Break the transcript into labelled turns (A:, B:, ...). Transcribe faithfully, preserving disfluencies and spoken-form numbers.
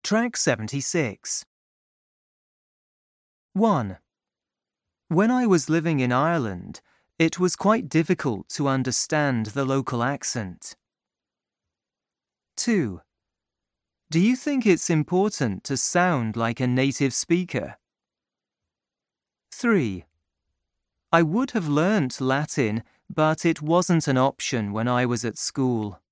A: Track seventy-six. one. When I was living in Ireland, it was quite difficult to understand the local accent. two. Do you think it's important to sound like a native speaker? three. I would have learnt Latin, but it wasn't an option when I was at school.